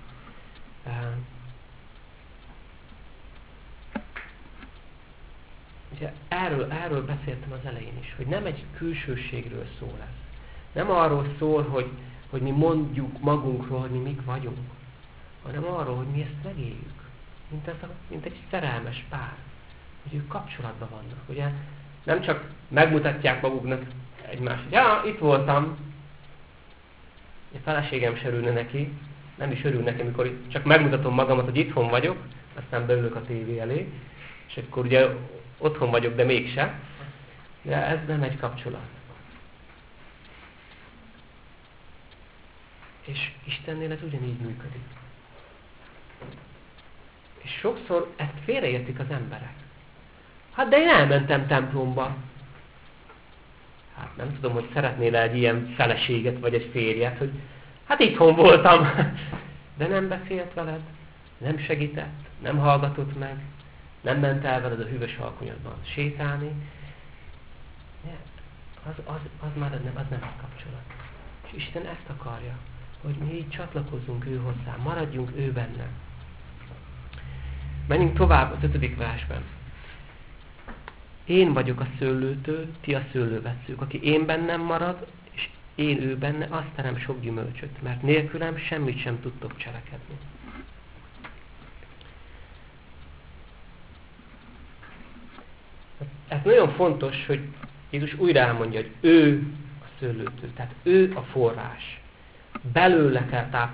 Ugye erről, erről beszéltem az elején is, hogy nem egy külsőségről szól ez. Nem arról szól, hogy, hogy mi mondjuk magunkról, hogy mi mik vagyunk, hanem arról, hogy mi ezt megéljük. Mint, ez a, mint egy szerelmes pár. Hogy ők kapcsolatban vannak. Ugye nem csak megmutatják maguknak egymást, hogy ja, itt voltam, a feleségem se örülne neki, nem is örül neki, amikor csak megmutatom magamat, hogy itthon vagyok, aztán beülök a tévé elé, és akkor ugye otthon vagyok, de mégse. De ez nem egy kapcsolat. És Istennél ez ugyanígy működik. És sokszor ezt félreértik az emberek. Hát de én elmentem templomba. Hát nem tudom, hogy szeretnél egy ilyen feleséget, vagy egy férjet, hogy hát itthon voltam. De nem beszélt veled, nem segített, nem hallgatott meg, nem ment el veled a hűvös alkonyatban sétálni. Az, az, az már nem, az nem a kapcsolat. És Isten ezt akarja, hogy mi így csatlakozzunk ő hozzá, maradjunk ő benne. Menjünk tovább az ötödik versben. Én vagyok a szőlőtő, ti a szőlővesszők. Aki én bennem marad, és én ő benne, azt terem sok gyümölcsöt, mert nélkülem semmit sem tudtok cselekedni. Ez nagyon fontos, hogy Jézus újra elmondja, hogy ő a szőlőtő, tehát ő a forrás. Belőle kell táplálkozni.